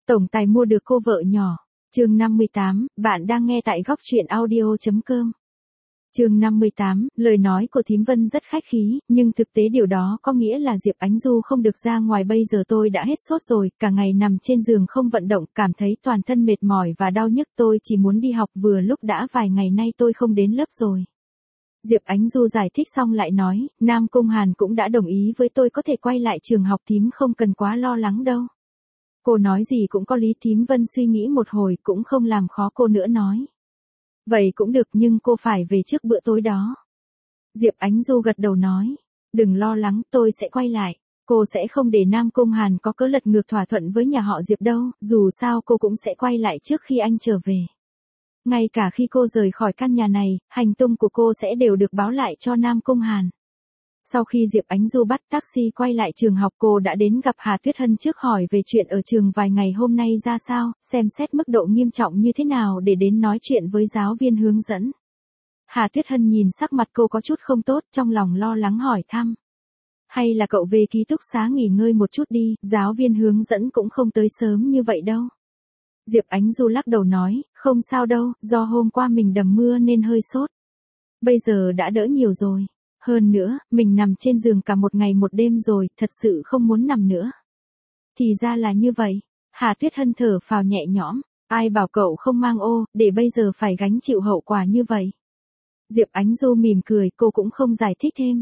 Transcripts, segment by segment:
Tổng tài mua được cô vợ nhỏ. Chương 58, bạn đang nghe tại góc truyện audio.com. Chương 58, lời nói của thím Vân rất khách khí, nhưng thực tế điều đó có nghĩa là Diệp Ánh Du không được ra ngoài. Bây giờ tôi đã hết sốt rồi, cả ngày nằm trên giường không vận động, cảm thấy toàn thân mệt mỏi và đau nhức, tôi chỉ muốn đi học, vừa lúc đã vài ngày nay tôi không đến lớp rồi. Diệp Ánh Du giải thích xong lại nói, Nam Cung Hàn cũng đã đồng ý với tôi có thể quay lại trường học, thím không cần quá lo lắng đâu. Cô nói gì cũng có lý. Thím Vân suy nghĩ một hồi cũng không làm khó cô nữa, nói. Vậy cũng được, nhưng cô phải về trước bữa tối đó. Diệp Ánh Du gật đầu nói, đừng lo lắng, tôi sẽ quay lại. Cô sẽ không để Nam Cung Hàn có cớ lật ngược thỏa thuận với nhà họ Diệp đâu, dù sao cô cũng sẽ quay lại trước khi anh trở về. Ngay cả khi cô rời khỏi căn nhà này, hành tung của cô sẽ đều được báo lại cho Nam Cung Hàn. Sau khi Diệp Ánh Du bắt taxi quay lại trường học, cô đã đến gặp Hà Tuyết Hân trước, hỏi về chuyện ở trường vài ngày hôm nay ra sao, xem xét mức độ nghiêm trọng như thế nào để đến nói chuyện với giáo viên hướng dẫn. Hà Tuyết Hân nhìn sắc mặt cô có chút không tốt, trong lòng lo lắng hỏi thăm. Hay là cậu về ký túc xá nghỉ ngơi một chút đi, giáo viên hướng dẫn cũng không tới sớm như vậy đâu. Diệp Ánh Du lắc đầu nói, không sao đâu, do hôm qua mình đầm mưa nên hơi sốt. Bây giờ đã đỡ nhiều rồi. Hơn nữa, mình nằm trên giường cả một ngày một đêm rồi, thật sự không muốn nằm nữa. Thì ra là như vậy. Hà Tuyết Hân thở phào nhẹ nhõm, ai bảo cậu không mang ô, để bây giờ phải gánh chịu hậu quả như vậy. Diệp Ánh Du mỉm cười, cô cũng không giải thích thêm.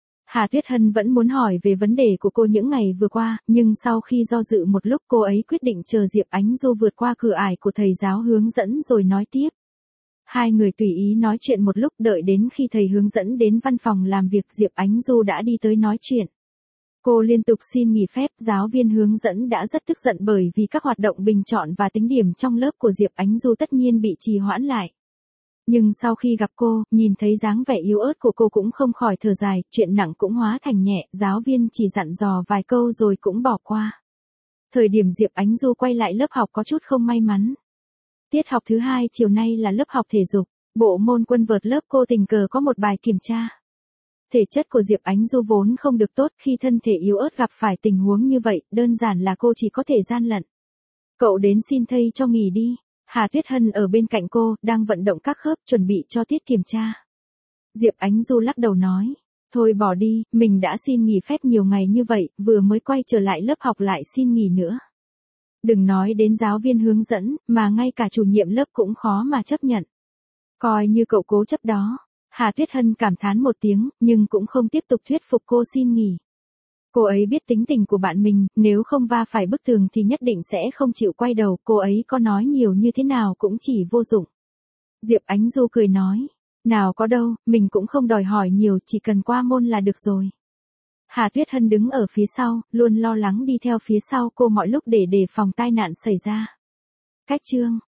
Hà Tuyết Hân vẫn muốn hỏi về vấn đề của cô những ngày vừa qua, nhưng sau khi do dự một lúc, cô ấy quyết định chờ Diệp Ánh Du vượt qua cửa ải của thầy giáo hướng dẫn rồi nói tiếp. Hai người tùy ý nói chuyện một lúc, đợi đến khi thầy hướng dẫn đến văn phòng làm việc, Diệp Ánh Du đã đi tới nói chuyện. Cô liên tục xin nghỉ phép, giáo viên hướng dẫn đã rất tức giận bởi vì các hoạt động bình chọn và tính điểm trong lớp của Diệp Ánh Du tất nhiên bị trì hoãn lại. Nhưng sau khi gặp cô, nhìn thấy dáng vẻ yếu ớt của cô cũng không khỏi thở dài, chuyện nặng cũng hóa thành nhẹ, giáo viên chỉ dặn dò vài câu rồi cũng bỏ qua. Thời điểm Diệp Ánh Du quay lại lớp học có chút không may mắn. Tiết học thứ hai chiều nay là lớp học thể dục, bộ môn quân vợt lớp cô tình cờ có một bài kiểm tra. Thể chất của Diệp Ánh Du vốn không được tốt, khi thân thể yếu ớt gặp phải tình huống như vậy, đơn giản là cô chỉ có thể gian lận. Cậu đến xin thầy cho nghỉ đi. Hà Tuyết Hân ở bên cạnh cô, đang vận động các khớp chuẩn bị cho tiết kiểm tra. Diệp Ánh Du lắc đầu nói, thôi bỏ đi, mình đã xin nghỉ phép nhiều ngày như vậy, vừa mới quay trở lại lớp học lại xin nghỉ nữa. Đừng nói đến giáo viên hướng dẫn, mà ngay cả chủ nhiệm lớp cũng khó mà chấp nhận. Coi như cậu cố chấp đó. Hà Tuyết Hân cảm thán một tiếng, nhưng cũng không tiếp tục thuyết phục cô xin nghỉ. Cô ấy biết tính tình của bạn mình, nếu không va phải bức tường thì nhất định sẽ không chịu quay đầu, cô ấy có nói nhiều như thế nào cũng chỉ vô dụng. Diệp Ánh Du cười nói, nào có đâu, mình cũng không đòi hỏi nhiều, chỉ cần qua môn là được rồi. Hà Tuyết Hân đứng ở phía sau, luôn lo lắng đi theo phía sau cô mọi lúc để đề phòng tai nạn xảy ra. Cách chương